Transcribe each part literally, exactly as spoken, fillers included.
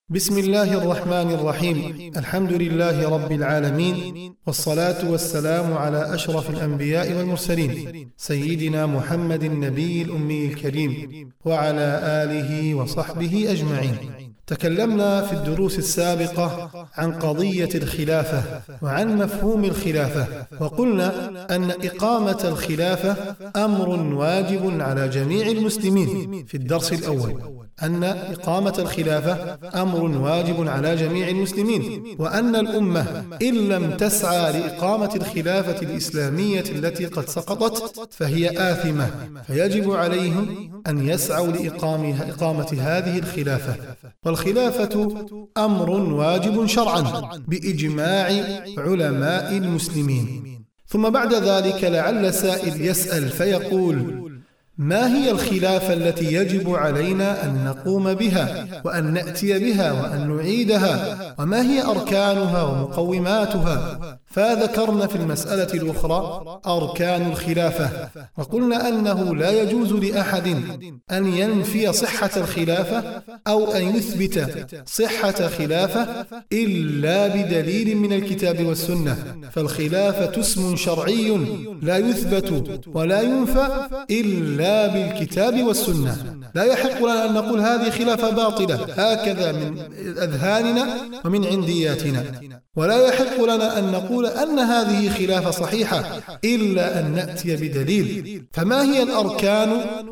بسم الله الرحمن الرحيم. الحمد لله رب العالمين، والصلاة والسلام على أشرف الأنبياء والمرسلين سيدنا محمد النبي الأمي الكريم وعلى آله وصحبه أجمعين. تكلمنا في الدروس السابقة عن قضية الخلافة وعن مفهوم الخلافة، وقلنا أن إقامة الخلافة أمر واجب على جميع المسلمين في الدرس الأول، أن إقامة الخلافة أمر واجب على جميع المسلمين، وأن الأمة إن لم تسعى لإقامة الخلافة الإسلامية التي قد سقطت فهي آثمة، فيجب عليهم أن يسعوا لإقامة هذه الخلافة. والخلافة أمر واجب شرعا بإجماع علماء المسلمين. ثم بعد ذلك لعل سائل يسأل فيقول: ما هي الخلافة التي يجب علينا أن نقوم بها وأن نأتي بها وأن نعيدها، وما هي أركانها ومقوماتها؟ فذكرنا في المسألة الأخرى أركان الخلافة، وقلنا أنه لا يجوز لأحد أن ينفي صحة الخلافة أو أن يثبت صحة خلافة إلا بدليل من الكتاب والسنة، فالخلافة اسم شرعي لا يثبت ولا ينفى إلا بالكتاب والسنة. لا يحق لنا أن نقول هذه خلافة باطلة هكذا من أذهاننا ومن عندياتنا، ولا يحق لنا أن نقول أن هذه خلافة صحيحة إلا أن نأتي بدليل. فما هي الأركان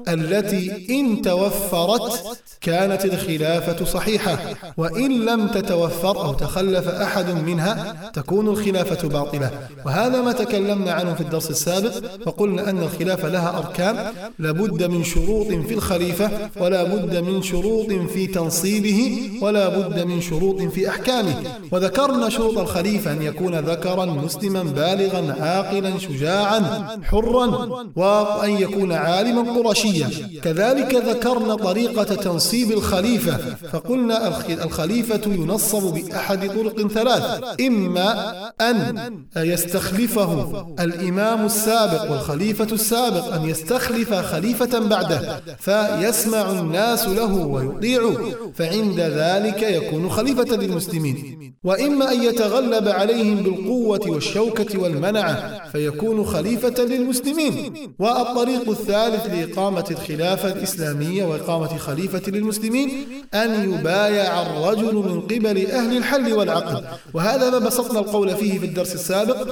التي إن توفرت كانت الخلافة صحيحة، وإن لم تتوفر أو تخلف أحد منها تكون الخلافة باطلة؟ وهذا ما تكلمنا عنه في الدرس السابق، فقلنا أن الخلافة لها أركان، لابد من شروط في الخليفة، ولا بد من شروط في تنصيبه، ولا بد من شروط في أحكامه. وذكرنا شروط الخليفة: أن يكون ذكرا مسلما بالغا عاقلا شجاعا حرا، وأن يكون عالما قرشيا. كذلك ذكرنا طريقة تنصيب الخليفة، فقلنا الخليفة ينصب بأحد طرق ثلاث: إما أن يستخلفه الإمام السابق والخليفة السابق، أن يستخلف خليفة بعده فيسمع الناس له ويطيع، فعند ذلك يكون خليفة للمسلمين. وإما أن يتغلب عليهم بالقوة والشوكة والمنعة فيكون خليفة للمسلمين. والطريق الثالث لإقامة الخلافة الإسلامية وإقامة خليفة للمسلمين أن يبايع الرجل من قبل أهل الحل والعقد، وهذا ما بسطنا القول فيه في الدرس السابق،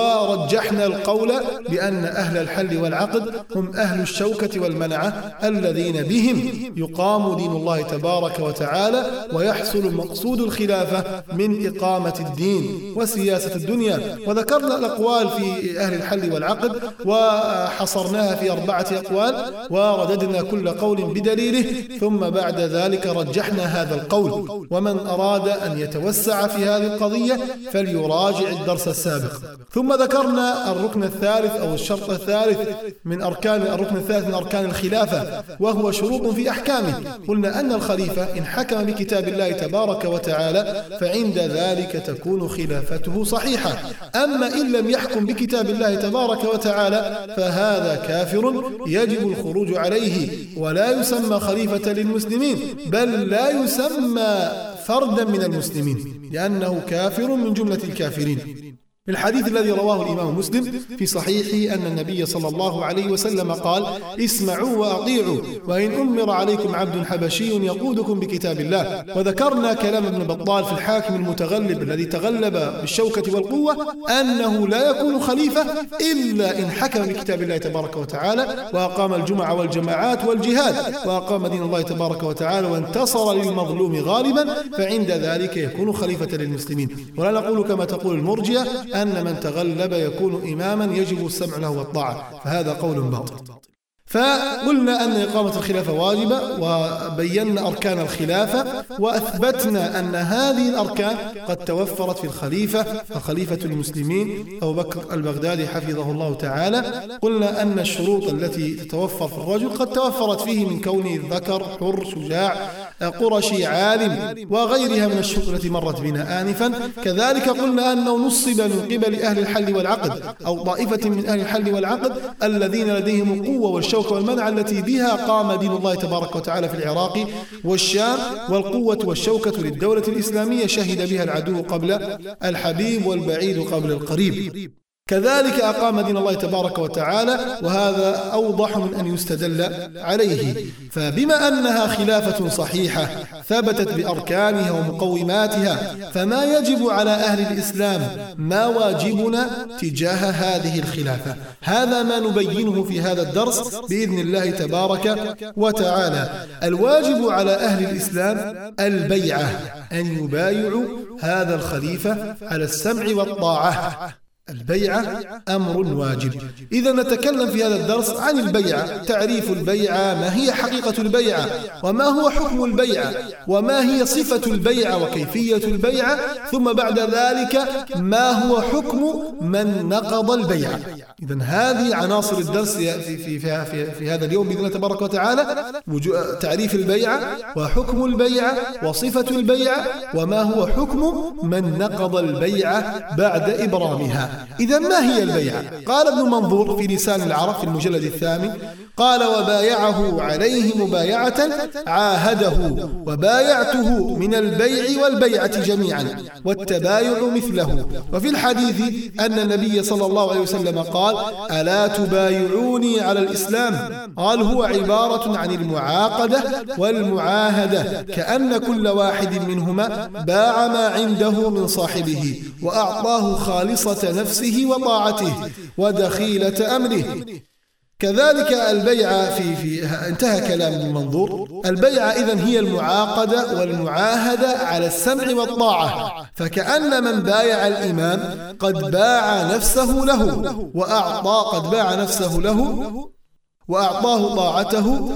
ورجحنا القول بأن أهل الحل والعقد هم أهل الشوكة والمنعة الذين بهم يقام دين الله تبارك وتعالى ويحصل مقصود الخلافة من إقامة الدين وسياسة الدنيا. وذكرنا الأقوال في أهل الحل والعقد وحصرناها في أربعة أقوال، ورددنا كل قول بدليله، ثم بعد ذلك رجحنا هذا القول. ومن أراد أن يتوسع في هذه القضية فليراجع الدرس السابق. ثم ذكرنا الركن الثالث أو الشرط الثالث من أركان الركن الثالث من أركان الخلافة، وهو شروط في أحكامه. قلنا أن الخليفة إن حكم بكتاب الله تبارك وتعالى فعند ذلك تكون خلافته صحيحة، أما إن لم يحكم بكتاب الله تبارك وتعالى فهذا كافر يجب الخروج عليه، ولا يسمى خليفة للمسلمين، بل لا يسمى فردا من المسلمين لأنه كافر من جملة الكافرين. الحديث الذي رواه الإمام مسلم في صحيحه أن النبي صلى الله عليه وسلم قال: اسمعوا وأطيعوا، وإن أمر عليكم عبد حبشي يقودكم بكتاب الله. وذكرنا كلام ابن بطال في الحاكم المتغلب الذي تغلب بالشوكة والقوة أنه لا يكون خليفة إلا إن حكم بكتاب الله تبارك وتعالى وأقام الجمعة والجماعات والجهاد وأقام دين الله تبارك وتعالى وانتصر للمظلوم غالبا، فعند ذلك يكون خليفة للمسلمين. ولا نقول كما تقول المرجئة أن من تغلب يكون إماما يجب السمع له والطاعة، فهذا قول باطل. فقلنا أن إقامة الخلافة واجبة، وبينا أركان الخلافة، وأثبتنا أن هذه الأركان قد توفرت في الخليفة الخليفة المسلمين أبو بكر البغدادي حفظه الله تعالى. قلنا أن الشروط التي تتوفر في الرجل قد توفرت فيه من كونه ذكر حر شجاع قرشي عالم وغيرها من الشروط التي مرت بنا آنفا. كذلك قلنا أنه نصب من قبل أهل الحل والعقد أو طائفة من أهل الحل والعقد الذين لديهم القوة والشوكة والمنع التي بها قام دين الله تبارك وتعالى في العراق والشام، والقوة والشوكة للدولة الإسلامية شهد بها العدو قبل الحبيب والبعيد قبل القريب. كذلك أقام دين الله تبارك وتعالى، وهذا أوضح من أن يستدل عليه. فبما أنها خلافة صحيحة ثبتت بأركانها ومقوماتها، فما يجب على أهل الإسلام ما واجبنا تجاه هذه الخلافة؟ هذا ما نبينه في هذا الدرس بإذن الله تبارك وتعالى. الواجب على أهل الإسلام البيعة، أن يبايعوا هذا الخليفة على السمع والطاعة. البيعة أمر واجب. إذا نتكلم في هذا الدرس عن البيعة، تعريف البيعة، ما هي حقيقة البيعة، وما هو حكم البيعة، وما هي صفة البيعة وكيفية البيعة، ثم بعد ذلك ما هو حكم من نقض البيعة. إذا هذه عناصر الدرس في, في, في, في, في هذا اليوم بإذن الله تبارك وتعالى: تعريف البيعة، وحكم البيعة، وصفة البيعة، وما هو حكم من نقض البيعة بعد إبرامها. إذا ما هي البيعة؟ قال ابن منظور في لسان العرب في المجلد الثامن، قال: وبايعه عليه مبايعة عاهده، وبايعته من البيع والبيعة جميعا، والتبايع مثله. وفي الحديث أن النبي صلى الله عليه وسلم قال: ألا تبايعوني على الإسلام؟ قال: هو عبارة عن المعاقدة والمعاهدة، كأن كل واحد منهما باع ما عنده من صاحبه وأعطاه خالصة نفسه وطاعته ودخيلة أمره. كذلك البيعة في في انتهى كلام المنظور. البيعة إذن هي المعاقدة والمعاهدة على السمع والطاعة، فكأن من بايع الإمام قد باع نفسه له وأعطى قد باع نفسه له وأعطاه طاعته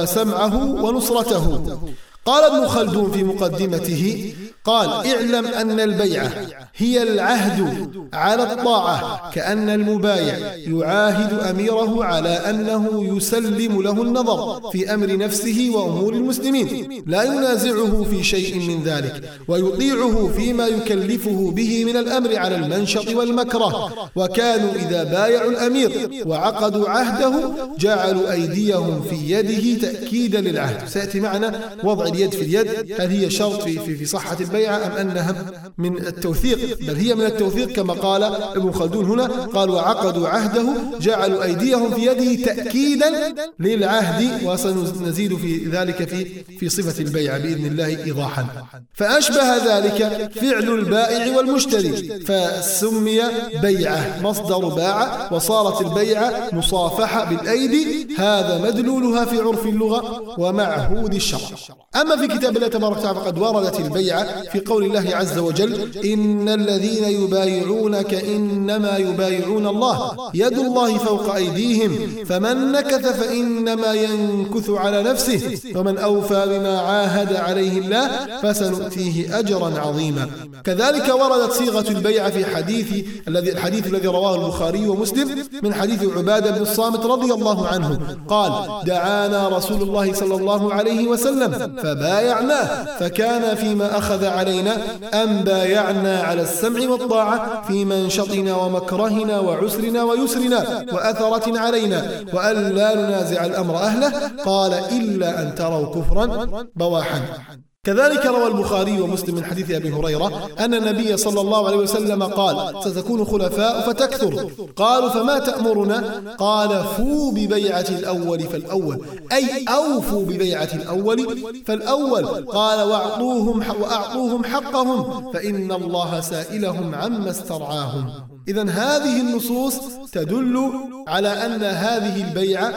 وسمعه ونصرته. قال ابن خلدون في مقدمته، قال: اعلم أن البيعة هي العهد على الطاعة، كأن المبايع يعاهد أميره على أنه يسلم له النظر في أمر نفسه وأمور المسلمين، لا ينازعه في شيء من ذلك، ويطيعه فيما يكلفه به من الأمر على المنشط والمكره. وكانوا إذا بايعوا الأمير وعقدوا عهده جعلوا أيديهم في يده تأكيدا للعهد. سيأتي معنا وضع اليد في اليد، هل هي شرط في, في, في صحة البيعة أم أنها من التوثيق؟ بل هي من التوثيق كما قال ابن خلدون هنا، قال: وعقدوا عهده جعلوا أيديهم في يده تأكيدا للعهد. وسنزيد في ذلك في في صفة البيعة بإذن الله إيضاحا. فأشبه ذلك فعل البائع والمشتري فسمي بيعة، مصدر باع، وصارت البيعة مصافحة بالأيدي، هذا مدلولها في عرف اللغة ومعهود الشرع. أما في كتاب الله تبارك وتعالى فقد وردت البيعة في قول الله عز وجل: إن الذين يبايعونك إنما يبايعون الله يد الله فوق أيديهم فمن نكث فإنما ينكث على نفسه ومن أوفى بما عاهد عليه الله فسنؤتيه أجرا عظيما. كذلك وردت صيغة البيعة في حديث الذي الحديث الذي رواه البخاري ومسلم من حديث عبادة بن الصامت رضي الله عنه قال: دعانا رسول الله صلى الله عليه وسلم فبايعناه، فكان فيما أخذ علينا أن بايعنا على السمع والطاعة في منشطنا ومكرهنا وعسرنا ويسرنا وأثرة علينا، وأن لا ننازع الأمر أهله، قال: إلا أن تروا كفرا بواحا. كذلك روى البخاري ومسلم من حديث أبي هريرة أن النبي صلى الله عليه وسلم قال: ستكون خلفاء فتكثر. قالوا: فما تأمرنا؟ قال: فوا ببيعة الأول فالأول، أي أوفوا ببيعة الأول فالأول. قال: وأعطوهم وأعطوهم حقهم فإن الله سائلهم عما استرعاهم. إذن هذه النصوص تدل على أن هذه البيعة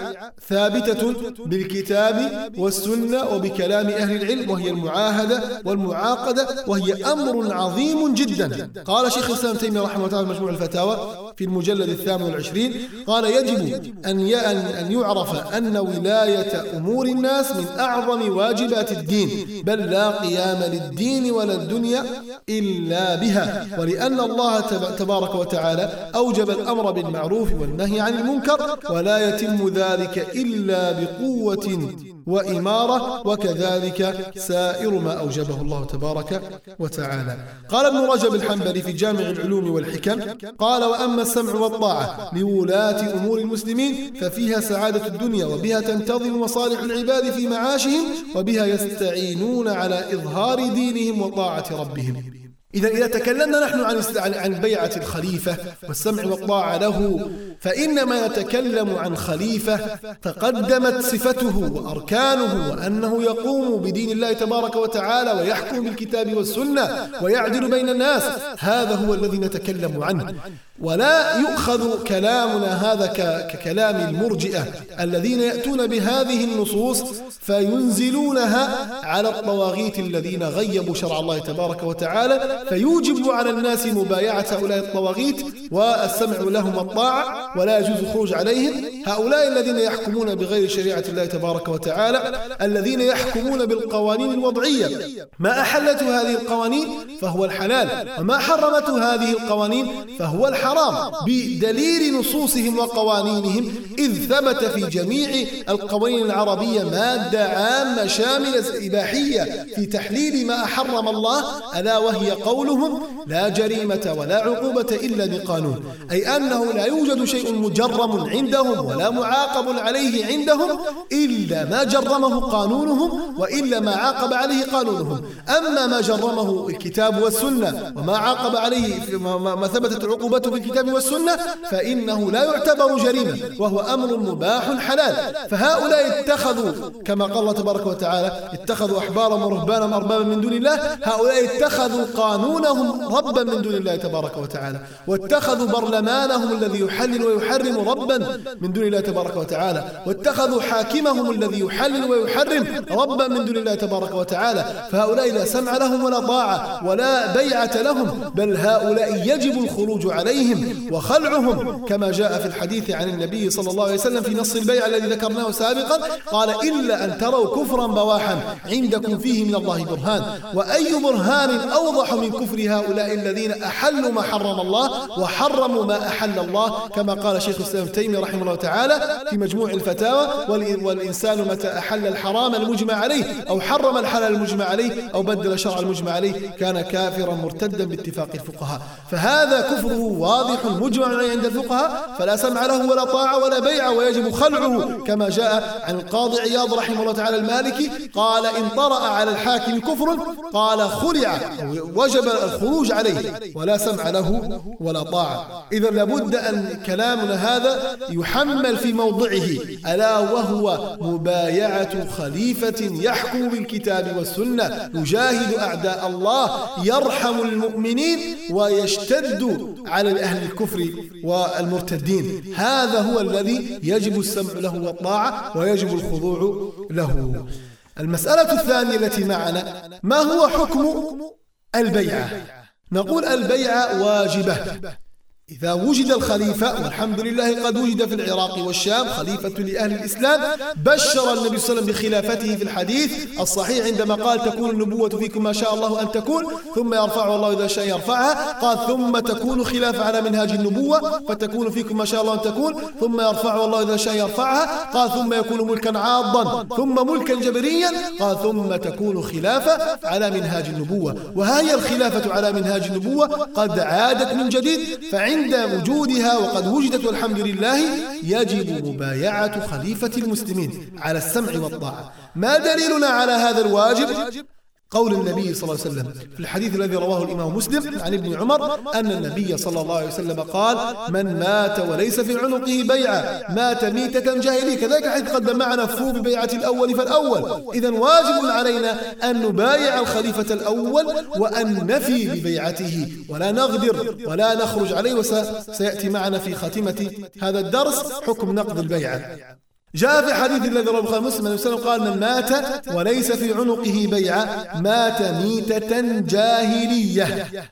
ثابتة بالكتاب والسنة وبكلام أهل العلم، وهي المعاهدة والمعاقدة، وهي أمر عظيم جدا. قال شيخ الإسلام تيمية رحمه الله في مجموع الفتاوى في المجلد الثامن والعشرين، قال: يجب أن أن يعرف أن ولاية أمور الناس من أعظم واجبات الدين، بل لا قيام للدين ولا الدنيا إلا بها، ولأن الله تبارك وتعالى أوجب الأمر بالمعروف والنهي عن المنكر، ولا يتم ذلك إلا بقوة وإمارة، وكذلك سائر ما أوجبه الله تبارك وتعالى. قال ابن رجب الحنبلي في جامع العلوم والحكم قال: وأما السمع والطاعة لولاة أمور المسلمين ففيها سعادة الدنيا، وبها تنتظم مصالح العباد في معاشهم، وبها يستعينون على إظهار دينهم وطاعة ربهم. إذا إذا تكلمنا نحن عن عن بيعة الخليفة والسمع والطاعة له، فإنما يتكلم عن خليفة تقدمت صفته وأركانه، وأنه يقوم بدين الله تبارك وتعالى ويحكم بالكتاب والسنة ويعدل بين الناس. هذا هو الذي نتكلم عنه، ولا يؤخذ كلامنا هذا ككلام المرجئة الذين يأتون بهذه النصوص فينزلونها على الطواغيت الذين غيبوا شرع الله تبارك وتعالى، فيوجب على الناس مبايعة هؤلاء الطواغيت والسمع لهم الطاعة، ولا يجوز الخروج عليهم. هؤلاء الذين يحكمون بغير شريعة الله تبارك وتعالى، الذين يحكمون بالقوانين الوضعية، ما أحلته هذه القوانين فهو الحلال، وما حرمته هذه القوانين فهو الحرام، بدليل نصوصهم وقوانينهم، إذ ثبت في جميع القوانين العربية مادة عامة شاملة إباحية في تحليل ما أحرم الله، ألا وهي قولهم: لا جريمة ولا عقوبة إلا بقانون، أي أنه لا يوجد شيء مجرم عندهم ولا معاقب عليه عندهم إلا ما جرمه قانونهم، وإلا ما عاقب عليه قانونهم. أما ما جرمه الكتاب والسنة وما عاقب عليه ما ثبتت عقوبته في الكتاب والسنة فإنه لا يعتبر جريمة، وهو أمر مباح حلال. فهؤلاء اتخذوا كما قال الله تبارك وتعالى: اتخذوا أحبارهم ورهبانهم أربابا من دون الله. هؤلاء اتخذوا قانونهم ربا من دون الله تبارك وتعالى، واتخذوا برلمانهم الذي يحلل ويحرم ربا من دون الله تبارك وتعالى، واتخذوا حاكمهم الذي يحلل ويحرم ربا من دون الله تبارك وتعالى. فهؤلاء لا سمع لهم ولا طاعة ولا بيعة لهم، بل هؤلاء يجب الخروج عليهم وخلعهم، كما جاء في الحديث عن النبي صلى الله عليه وسلم في نص البيع الذي ذكرناه سابقا، قال: إلا أن تروا كفرا بواحا عندكم فيه من الله برهان. وأي برهان أوضح من كفر هؤلاء الذين أحلوا ما حرم الله وحرموا ما أحل الله، كما قال شيخ الإسلام تيمية رحمه الله تعالى في مجموع الفتاوى: والإنسان متى أحل الحرام المجمع عليه أو حرم الحلال المجمع عليه أو بدل شرع المجمع عليه كان كافرا مرتدا باتفاق الفقهاء. فهذا كفره واضح مجمع عليه عند الفقهاء، فلا سمع له ولا طاعة ولا بيع، ويجب خلعه، كما جاء عن القاضي عياض رحمه الله تعالى المالكي قال: إن طرأ على الحاكم كفر قال خلع، وجب الخروج عليه، ولا سمع له ولا طاعة. إذا لابد أن كلامنا هذا يحمل في موضعه، ألا وهو مبايعة خليفة يحكم بالكتاب والسنة، يجاهد أعداء الله، يرحم المؤمنين، ويشتد على أهل الكفر والمرتدين. هذا هو الذي يجب السمع له والطاعة، ويجب الخضوع له. المسألة الثانية التي معنا: ما هو حكم البيعة؟ نقول البيعة واجبة إذا وجد الخليفة، والحمد لله قد وجد في العراق والشام خليفة لأهل الإسلام. بشر النبي صلى الله عليه وسلم بخلافته في الحديث الصحيح عندما قال: تكون النبوة فيكم ما شاء الله أن تكون، ثم يرفعها الله إذا شاء يرفعها. قال: ثم تكون خلافة على منهاج النبوة، فتكون فيكم ما شاء الله أن تكون، ثم يرفعها الله إذا شاء يرفعها. قال: ثم يكون ملكا عاضا، ثم ملكا جبريا. قال: ثم تكون خلافة على منهاج النبوة. وهي الخلافة على منهاج النبوة قد عادت من جديد، فعند عند وجودها وقد وجدت والحمد لله يجب مبايعة خليفة المسلمين على السمع والطاعة. ما دليلنا على هذا الواجب؟ قول النبي صلى الله عليه وسلم في الحديث الذي رواه الإمام مسلم عن ابن عمر أن النبي صلى الله عليه وسلم قال: من مات وليس في عنقه بيعة مات ميتة جاهلية. كذلك حيث قدم معنا فو ببيعة الأول فالأول. إذا واجب علينا أن نبايع الخليفة الأول وأن نفي ببيعته ولا نغدر ولا نخرج عليه، وسيأتي معنا في خاتمة هذا الدرس حكم نقض البيعة. جاء في حديث الذي رواه البخاري ومسلم أنه وسلم قال: من مات وليس في عنقه بيعة مات ميتة جاهلية،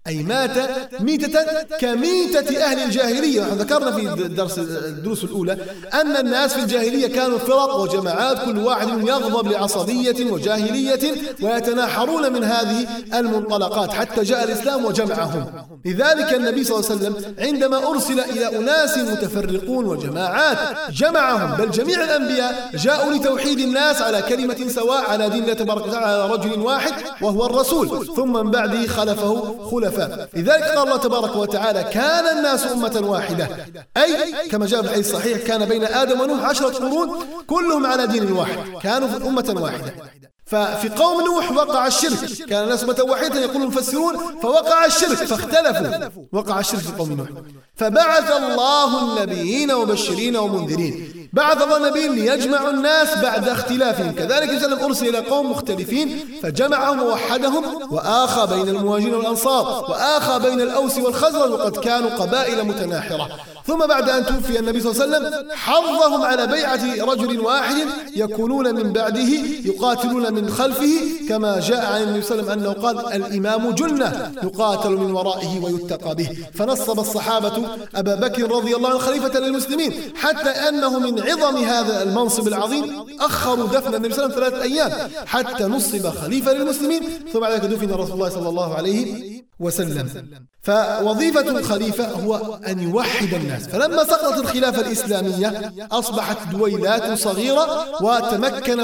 أي مات ميتة كميتة أهل الجاهلية. ونحن ذكرنا في الدرس الدروس الأولى أن الناس في الجاهلية كانوا فرق وجماعات، كل واحد يغضب لعصبية وجاهلية ويتناحرون من هذه المنطلقات حتى جاء الإسلام وجمعهم. لذلك النبي صلى الله عليه وسلم عندما أرسل إلى أناس متفرقون وجماعات جمعهم، بل جميع الأنبياء جاءوا لتوحيد الناس على كلمة سواء على دين الله تبارك وتعالى على رجل واحد وهو الرسول، ثم من بعده خلفه خلفاء. لذلك قال الله تبارك وتعالى كان الناس أمة واحدة، أي كما جاء في الحديث الصحيح كان بين آدم ونوح عشرة قرون كلهم على دين واحد، كانوا أمة واحدة. ففي قوم نوح وقع الشرك، كان الناس أمة واحدة يقول المفسرون، فوقع الشرك فاختلفوا، وقع الشرك في قوم نوح. فبعث الله النبيين ومبشرين ومنذرين، بعث الله النبيين ليجمعوا الناس بعد اختلافهم. كذلك وسلم أرسل إلى قوم مختلفين فجمعهم ووحدهم، وآخى بين المهاجرين والأنصار، وآخى بين الأوس والخزرج، وقد كانوا قبائل متناحرة. ثم بعد أن توفي النبي صلى الله عليه وسلم حضهم على بيعة رجل واحد يكونون من بعده يقاتلون من خلفه، كما جاء عن النبي صلى الله عليه وسلم أنه قال الإمام جنة يقاتل من ورائه ويتقى به. فنصب الصحابة أبا بكر رضي الله عنه خليفة للمسلمين، حتى أنه من عظم هذا المنصب العظيم أخروا دفن النبي صلى الله عليه وسلم ثلاثة أيام حتى نصب خليفة للمسلمين، ثم بعد ذلك دفن رسول الله صلى الله عليه وسلم. فوظيفة الخليفة هو أن يوحد الناس. فلما سقطت الخلافة الإسلامية أصبحت دويلات صغيرة، وتمكن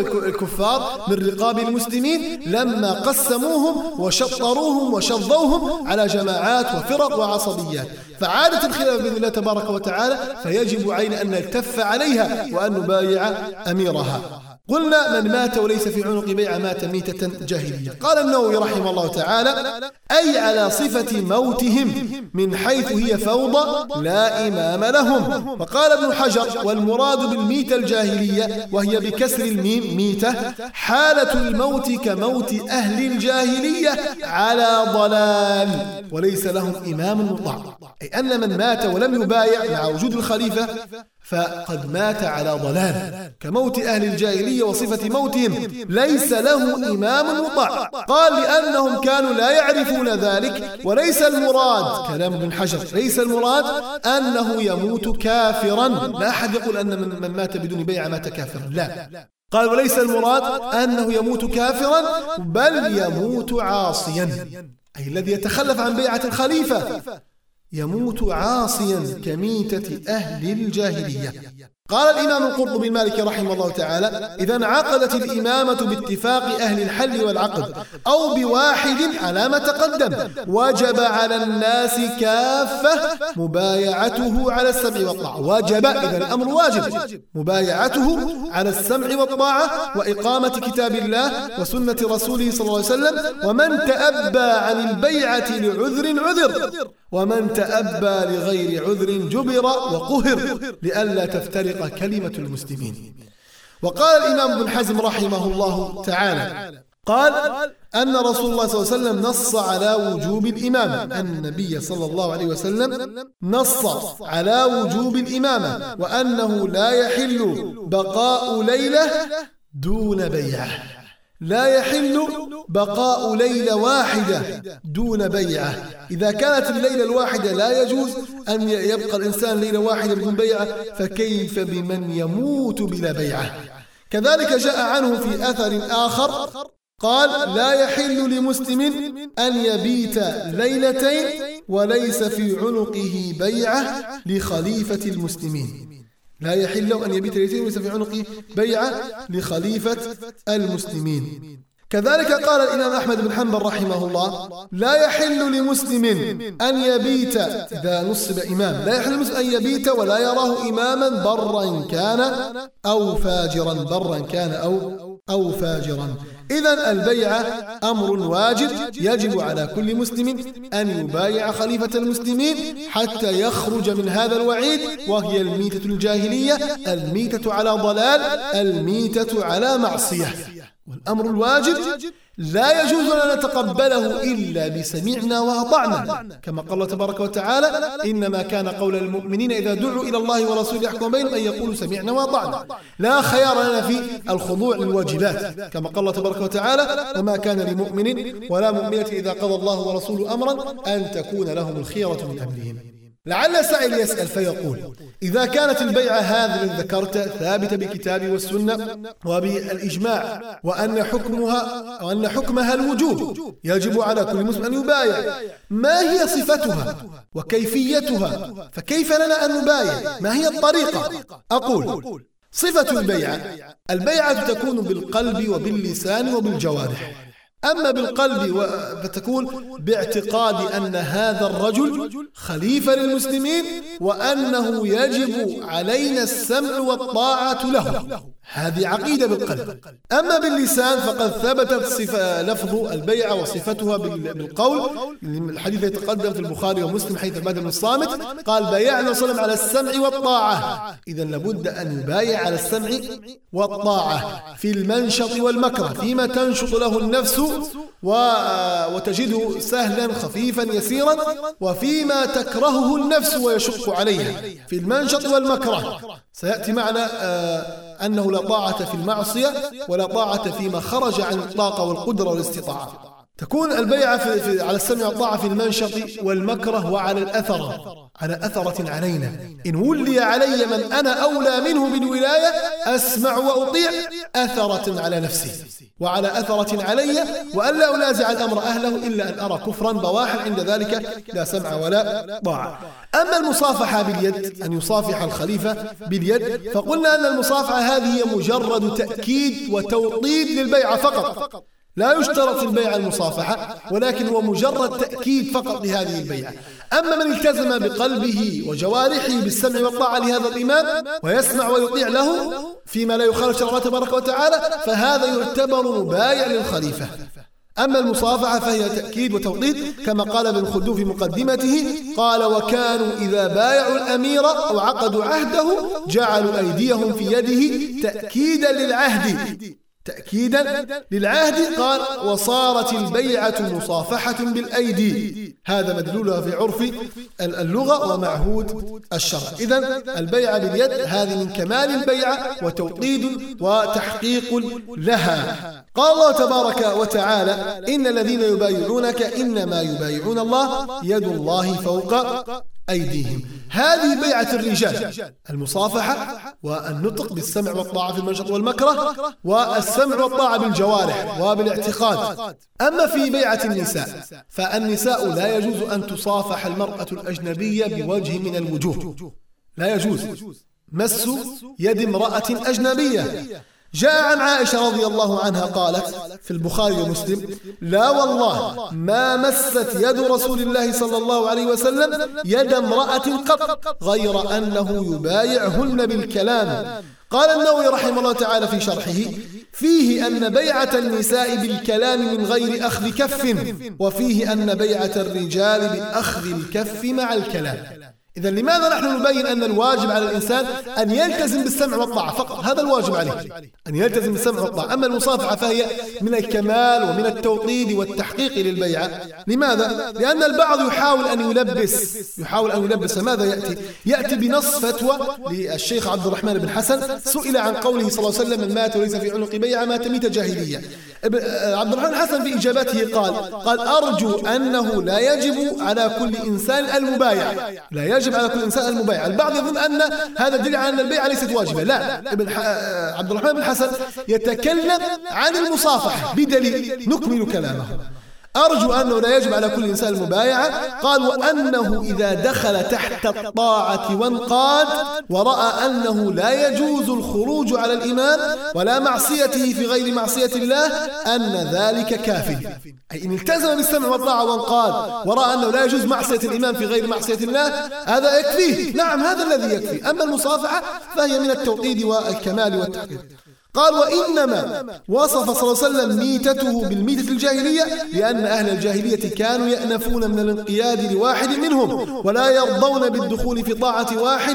الكفار من رقاب المسلمين لما قسموهم وشطروهم وشظوهم على جماعات وفرق وعصبيات. فعادت الخلافة بإذن الله تبارك وتعالى، فيجب علينا أن نلتف عليها وأن نبايع أميرها. قلنا من مات وليس في عنق بيعة مات ميتة جاهلية. قال النووي رحمه الله تعالى أي على صفة موتهم من حيث هي فوضى لا إمام لهم. وقال ابن حجر والمراد بالميتة الجاهلية وهي بكسر الميم ميتة حالة الموت كموت أهل الجاهلية على ضلال وليس لهم إمام مطاع، أي أن من مات ولم يبايع مع وجود الخليفة فقد مات على ضلال كموت أهل الجاهلية، وصفة موتهم ليس له إمام مطاع. قال لأنهم كانوا لا يعرفون ذلك، وليس المراد كلام ابن حجر ليس المراد أنه يموت كافرا، لا أحد يقول أن من مات بدون بيعة مات كافرا، لا. قال وليس المراد أنه يموت كافرا بل يموت عاصيا، أي الذي يتخلف عن بيعة الخليفة يموت عاصيا كميتة أهل الجاهلية. قال الإمام القرطبي المالكي رحمه الله تعالى إذا انعقدت الإمامة باتفاق أهل الحل والعقد أو بواحد على ما تقدم وجب على الناس كافة مبايعته على السمع والطاعة. وجب إذا الأمر واجب مبايعته على السمع والطاعة وإقامة كتاب الله وسنة رسوله صلى الله عليه وسلم. ومن تأبى عن البيعة لعذر عذر، ومن تأبى لغير عذر جبر وقهر لئلا تفترق كلمة المسلمين. وقال الإمام ابن حزم رحمه الله تعالى قال أن رسول الله صلى الله عليه وسلم نص على وجوب الإمامة، أن النبي صلى الله عليه وسلم نص على وجوب الإمامة، وأنه لا يحل بقاء ليلة دون بيعة، لا يحل بقاء ليلة واحدة دون بيعة. إذا كانت الليلة الواحدة لا يجوز أن يبقى الإنسان ليلة واحدة بدون بيعة، فكيف بمن يموت بلا بيعة؟ كذلك جاء عنه في أثر آخر قال لا يحل لمسلم أن يبيت ليلتين وليس في عنقه بيعة لخليفة المسلمين، لا يحل أن يبيت ليلتين وليس في عنقه بيعة لخليفة المسلمين. كذلك قال الإمام أحمد بن حنبل رحمه الله لا يحل لمسلم أن يبيت إذا نصب إمام، لا يحل لمسلم أن يبيت ولا يراه إماما برا كان أو فاجرا، برا كان أو أو فاجرا. إذن البيعة أمر واجب يجب على كل مسلم أن يبايع خليفة المسلمين حتى يخرج من هذا الوعيد، وهي الميتة الجاهلية، الميتة على ضلال، الميتة على معصية. والأمر الواجب لا يجوز لنا نتقبله إلا بسمعنا وأطعنا، كما قال الله تبارك وتعالى: إنما كان قول المؤمنين إذا دعوا إلى الله ورسوله يحكم بينهم أن يقولوا سمعنا وأطعنا. لا خيار لنا في الخضوع للواجبات، كما قال الله تبارك وتعالى: وما كان لمؤمن ولا مؤمنة إذا قضى الله ورسوله أمرا أن تكون لهم الخيرة من أمرهم. لعل سائل يسأل فيقول: إذا كانت البيعة هذه التي ذكرت ثابتة بالكتاب والسنة وبالإجماع، وأن حكمها وأن حكمها الوجوب، يجب على كل مسلم أن يبايع، ما هي صفتها وكيفيتها؟ فكيف لنا أن نبايع؟ ما هي الطريقة؟ أقول: صفة البيعة: البيعة تكون بالقلب وباللسان وبالجوارح. أما بالقلب فتكون باعتقاد أن هذا الرجل خليفة للمسلمين، وأنه يجب علينا السمع والطاعة له، هذه عقيدة بالقلب. أما باللسان فقد ثبتت صفة لفظ البيعة وصفتها بالقول، الحديث يتقدم في البخاري ومسلم حيث عبادة بن الصامت قال: بايعنا صلى الله على السمع والطاعة. إذن لابد أن يبايع على السمع والطاعة في المنشط والمكره، فيما تنشط له النفس وتجده سهلا خفيفا يسيرا، وفيما تكرهه النفس ويشق عليها في المنشط والمكره. سيأتي معنا أنه لا طاعة في المعصية ولا طاعة فيما خرج عن الطاقة والقدرة والاستطاعة. تكون البيعة في في على السمع والطاعة في المنشط والمكره وعلى الأثرة، على أثرة علينا. إن ولي علي من أنا أولى منه بالولاية أسمع وأطيع أثرة على نفسي وعلى أثرة علي، وألا أنازع الأمر أهله إلا أن أرى كفرا بواحا، عند ذلك لا سمع ولا طاعة. أما المصافحة باليد، أن يصافح الخليفة باليد، فقلنا أن المصافحة هذه هي مجرد تأكيد وتوطيد للبيعة فقط، لا يشترط البيع المصافحة، ولكن هو مجرد تأكيد فقط لهذه البيعة. أما من التزم بقلبه وجوارحه بالسمع والطاعة لهذا الإمام ويسمع ويطيع له فيما لا يخالف شرع الله تبارك وتعالى، فهذا يعتبر مبايع للخليفة. أما المصافحة فهي تأكيد وتوطيد، كما قال ابن خلدون في مقدمته قال: وكانوا إذا بايعوا الأمير أو عقدوا عهده جعلوا أيديهم في يده تأكيدا للعهد تأكيدا للعهد قال: وصارت البيعة مصافحة بالأيدي. هذا مدلولها في عرف اللغة ومعهود الشرع. إذن البيعة باليد هذه من كمال البيعة وتوطيد وتحقيق لها. قال الله تبارك وتعالى: إن الذين يبايعونك إنما يبايعون الله يد الله فوق أيديهم. هذه بيعة الرجال، المصافحة والنطق بالسمع والطاعة في المنشط والمكره، والسمع والطاعة بالجوارح وبالاعتقاد. أما في بيعة النساء فالنساء لا يجوز أن تصافح المرأة الأجنبية بوجه من الوجوه، لا يجوز مس يد امرأة أجنبية. جاء عن عائشة رضي الله عنها قالت في البخاري ومسلم: لا والله ما مست يد رسول الله صلى الله عليه وسلم يد امرأة قط غير أنه يبايعهن بالكلام. قال النووي رحمه الله تعالى في شرحه: فيه أن بيعة النساء بالكلام من غير أخذ كف، وفيه أن بيعة الرجال بأخذ الكف مع الكلام. إذا لماذا نحن نبين أن الواجب على الإنسان أن يلتزم بالسمع والطاعة فقط؟ هذا الواجب عليه، أن يلتزم بالسمع والطاعة. أما المصافحة فهي من الكمال ومن التوطيد والتحقيق للبيعة. لماذا؟ لأن البعض يحاول أن يلبس يحاول أن يلبس ماذا يأتي؟ يأتي بنص فتوى للشيخ عبد الرحمن بن حسن، سئل عن قوله صلى الله عليه وسلم: من مات وليس في عنق بيعة مات ميتة جاهلية. عبد الرحمن الحسن في إجابته قال قال أرجو أنه لا يجب على كل إنسان المبايع، لا يجب على كل إنسان المبايع. البعض يظن أن هذا دليل على أن البيعة ليست واجبة. لا، ابن عبد الرحمن بن حسن يتكلم عن المصافحة بدليل، نكمل كلامه. أرجو أنه لا يجب على كل إنسان المبايعة. قال: وأنه إذا دخل تحت الطاعة وانقاد ورأى أنه لا يجوز الخروج على الإمام ولا معصيته في غير معصية الله أن ذلك كافٍ. أي إن التزم بالسمع والطاعة وانقاد ورأى أنه لا يجوز معصية الإمام في غير معصية الله هذا يكفيه. نعم، هذا الذي يكفي. أما المصافحة فهي من التوطيد والكمال والتحقيق. قال وإنما وصف صلى الله عليه وسلم ميتته بالميتة الجاهلية لأن أهل الجاهلية كانوا يأنفون من الانقياد لواحد منهم ولا يرضون بالدخول في طاعة واحد،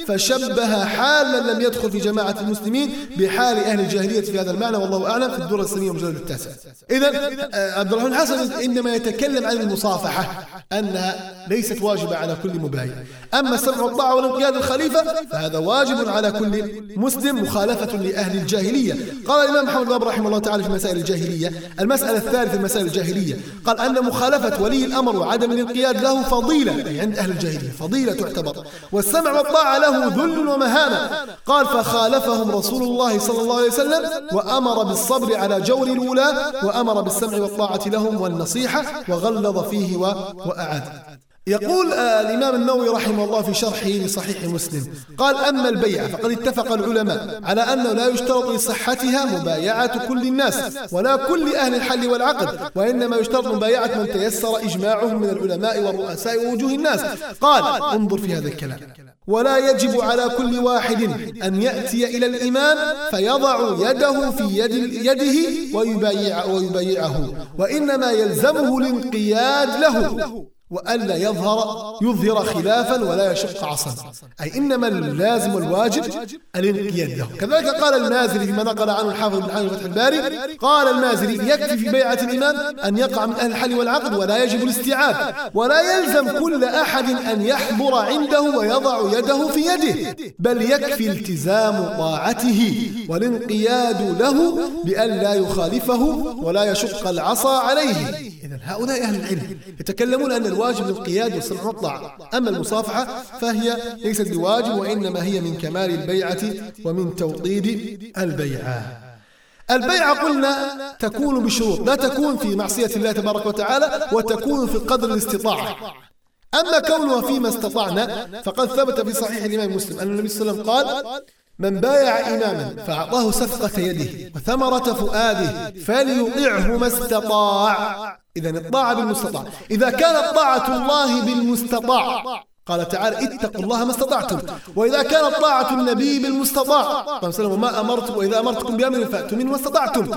فشبه حالا لم يدخل في جماعة المسلمين بحال أهل الجاهلية في هذا المعنى، والله أعلم، في الدورة السنية المجلد التاسع. إذن عبد الرحمن الحسن إنما يتكلم عن المصافحة أنها ليست واجبة على كل مبايع، أما السمع والطاعة والانقياد الخليفة فهذا واجب على كل مسلم مخالفة لأهل الجاهلية. قال الإمام محمد بن رحمه الله تعالى في مسائل الجاهلية، المسألة الثالثة مسائل الجاهلية، قال أن مخالفة ولي الأمر وعدم الانقياد له فضيلة، أي عند أهل الجاهلية فضيلة تعتبر، والسمع والطاعة له ذل ومهانة. قال فخالفهم رسول الله صلى الله عليه وسلم وأمر بالصبر على جور الولاة، وأمر بالسمع والطاعة لهم والنصيحة، وغلظ فيه وأعاد. يقول الإمام النووي رحمه الله في شرحه لصحيح مسلم، قال أما البيعة فقد اتفق العلماء على أنه لا يشترط لصحتها مبايعة كل الناس ولا كل أهل الحل والعقد، وإنما يشترط مبايعة من تيسر إجماعهم من العلماء والرؤساء ووجوه الناس. قال انظر في هذا الكلام، ولا يجب على كل واحد أن يأتي إلى الإمام فيضع يده في يد يده ويبايع ويبايعه، وإنما يلزمه الانقياد له وألا يظهر يظهر خلافا ولا يشق عصا، أي إنما اللازم والواجب الانقياد له. كذلك قال المازري فيما نقل عنه الحافظ بن حجر فتح الباري، قال المازري يكفي في بيعة الإمام أن يقع من أهل الحل والعقد ولا يجب الاستيعاب، ولا يلزم كل أحد أن يحضر عنده ويضع يده في يده، بل يكفي التزام طاعته والانقياد له بأن لا يخالفه ولا يشق العصا عليه. إذن هؤلاء أهل العلم يتكلمون أن الواجب الانقياد والسمع والطاعة، أما المصافحة فهي ليست بواجب، وإنما هي من كمال البيعة ومن توطيد البيعة. البيعة قلنا تكون بشروط، لا تكون في معصية الله تبارك وتعالى، وتكون في قدر الاستطاعة. أما كونها فيما استطعنا فقد ثبت في صحيح الإمام مسلم أن النبي صلى الله عليه وسلم قال من بايع إماما فأعطاه سفقة يده وثمرة فؤاده فليطعه ما استطاع. إذن الطاعة بالمستطاع، إذا كانت طاعة الله بالمستطاع قال تعالى اتقوا الله ما استطعتم، وإذا كانت طاعة النبي بالمستطاع قال صلى الله عليه وسلم وما أمرت وإذا أمرتكم بأمر فأتوا منه ما استطعتم،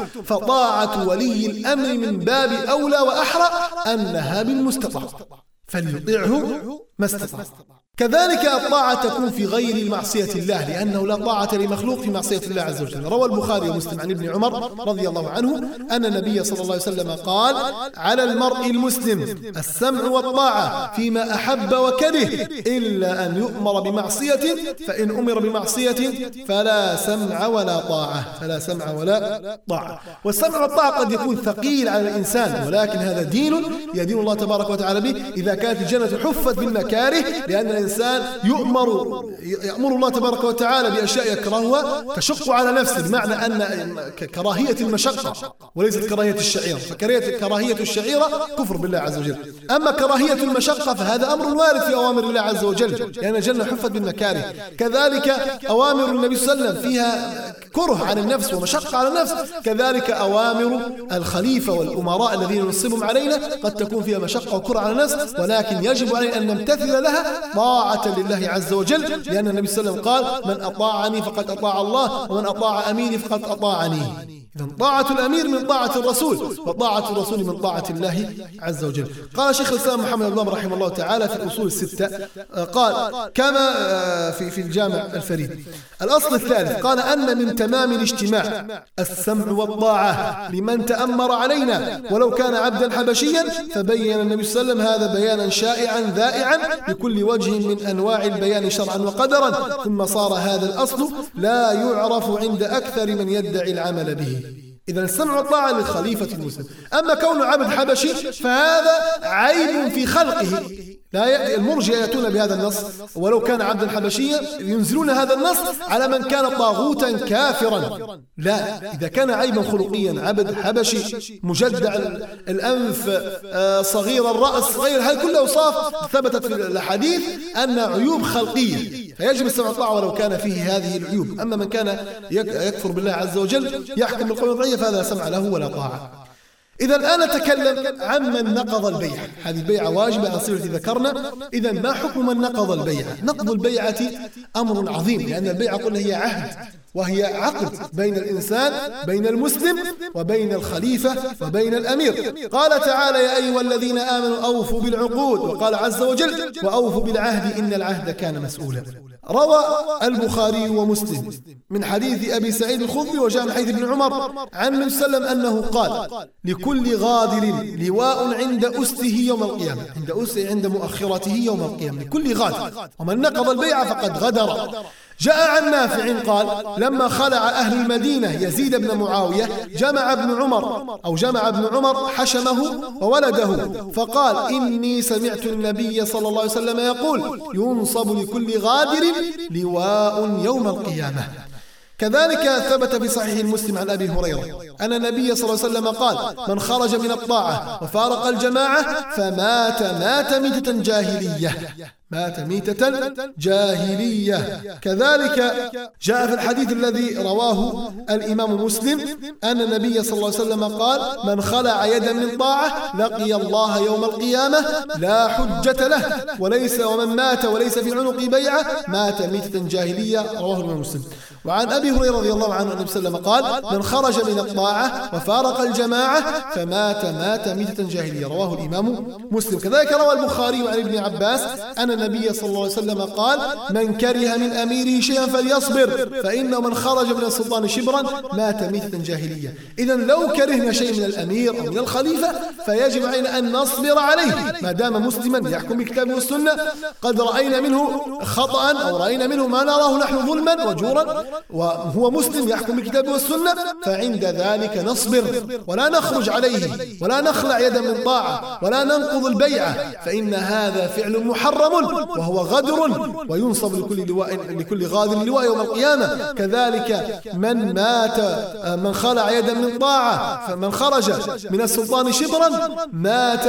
فطاعة ولي الأمر من باب أولى وأحرى أنها بالمستطاع فليطيعه ما استطاع. كذلك الطاعة تكون في غير معصية الله، لأنه لا طاعة لمخلوق في معصية الله عز وجل. روى البخاري ومسلم عن ابن عمر رضي الله عنه أن النبي صلى الله عليه وسلم قال على المرء المسلم السمع والطاعة فيما أحب وكره إلا أن يؤمر بمعصية، فإن أمر بمعصية فلا سمع ولا طاعة فلا سمع ولا طاعة. والسمع والطاعة قد يكون ثقيل على الإنسان، ولكن هذا دين يدين الله تبارك وتعالى به إذا كانت الجنة حفت بالمكاره، لأن الإنسان يؤمر يأمر الله تبارك وتعالى بأشياء يكرهها تشق على نفسه، بمعنى أن كراهية المشقة وليست كراهية الشعيرة، فكراهية الشعيرة كفر بالله عز وجل، أما كراهية المشقة فهذا أمر وارد في أوامر الله عز وجل، لأن الجنة حفت بالمكاره. كذلك أوامر النبي صلى الله عليه وسلم فيها كره عن النفس ومشقة على النفس، كذلك أوامر الخليفة والأمراء الذين نصبهم علينا قد تكون فيها مشقة وكره على النفس، ولكن يجب علينا أن نمتثل لها طاعة لله عز وجل، لأن النبي صلى الله عليه وسلم قال من أطاعني فقد أطاع الله ومن أطاع أميري فقد أطاعني. إذن طاعة الأمير من طاعة الرسول، وطاعة الرسول من طاعة الله عز وجل. قال شيخ الإسلام محمد بن رحمه الله تعالى في الأصول الستة، قال كما في في الجامع الفريد الأصل الثالث، قال أن من تمام الاجتماع السمع والطاعة لمن تأمر علينا ولو كان عبدا حبشيا، فبين النبي صلى الله عليه وسلم هذا بيانا شائعا ذائعا بكل وجه من أنواع البيان شرعا وقدرا، ثم صار هذا الأصل لا يعرف عند أكثر من يدعي العمل به. إذا السمع والطاعة للخليفة المسلم. أما كون عبد حبشي فهذا عيب في خلقه، لا المرجئة يأتون بهذا النص ولو كان عبدا حبشيا ينزلون هذا النص على من كان طاغوتا كافرا. لا، إذا كان عيبا خلقيا عبد حبشي مجدع الأنف صغير الرأس غير، هذه كلها أوصاف ثبتت في الحديث أن عيوب خلقية، فيجب السمع والطاعة ولو كان فيه هذه العيوب. أما من كان يكفر بالله عز وجل يحكم بالقول الوضعية فهذا لا سمع له ولا طاعة. إذا الآن نتكلم عن من نقض البيعة. هذه البيعة واجبة على صيغة ذكرنا. إذا ما حكم من نقض البيعة؟ نقض البيعة أمر عظيم، لأن البيعة قلنا هي عهد وهي عقد بين الإنسان بين المسلم وبين الخليفة وبين الأمير. قال تعالى: يا أيها الذين آمنوا أوفوا بالعقود، وقال عز وجل: وأوفوا بالعهد إن العهد كان مسؤولا. روى البخاري ومسلم من حديث أبي سعيد الخدري وجاء من حديث ابن عمر عن النبي صلى الله عليه وسلم أنه قال: لكل غادر لواء عند أسته يوم القيامة، عند أسته عند مؤخرته يوم القيامة، لكل غادر، ومن نقض البيع فقد غدر. جاء عن نافع قال: لما خلع أهل المدينة يزيد بن معاوية جمع ابن عمر أو جمع ابن عمر حشمه وولده فقال: إني سمعت النبي صلى الله عليه وسلم يقول: ينصب لكل غادر لواء يوم القيامة. كذلك ثبت في صحيح مسلم عن أبي هريرة أن النبي صلى الله عليه وسلم قال: من خرج من الطاعة وفارق الجماعة فمات مات ميتة جاهلية، مات ميتة جاهلية. كذلك جاء في الحديث الذي رواه الإمام مسلم أن النبي صلى الله عليه وسلم قال: من خلع يدا من طاعة لقي الله يوم القيامة لا حجة له، وليس ومن مات وليس في عنق بيعة مات ميتة جاهلية. رواه الإمام مسلم. وعن أبي هريرة رضي الله عنه أن النبي صلى الله عليه وسلم قال: من خرج من الطاعة وفارق الجماعة فمات مات ميتة جاهلية. رواه الإمام مسلم. كذلك روى البخاري عن ابن عباس أن النبي صلى الله عليه وسلم قال: من كره من أميره شيئا فليصبر فإنه من خرج من السلطان شبرا مات ميتة جاهلية. إذن لو كرهنا شيء من الأمير أو من الخليفة فيجب علينا أن نصبر عليه ما دام مسلما يحكم بالكتاب والسنة. قد رأينا منه خطأ أو رأينا منه ما نراه نحن ظلما وجورا وهو مسلم يحكم بالكتاب والسنة، فعند ذلك نصبر ولا نخرج عليه ولا نخلع يدا من طاعة ولا ننقض البيعة، فإن هذا فعل محرم وهو غدر وينصب لكل لواء لكل غادر لواء يوم القيامة. كذلك من مات من خلع يدا من طاعة فمن خرج من السلطان شبرا مات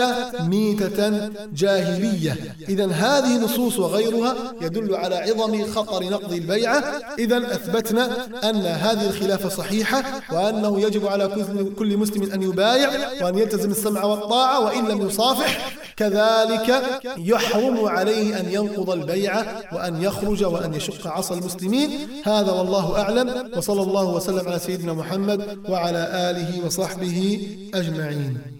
ميتة جاهلية. إذن هذه نصوص وغيرها يدل على عظم خطر نقض البيعة. إذن أثبتنا أن هذه الخلافة صحيحة وأنه يجب على كل مسلم أن يبايع وأن يلتزم السمع والطاعة وإن لم يصافح. كذلك يحرم عليه أن ينقض البيعة وأن يخرج وأن يشق عصا المسلمين. هذا والله أعلم، وصلى الله وسلم على سيدنا محمد وعلى آله وصحبه أجمعين.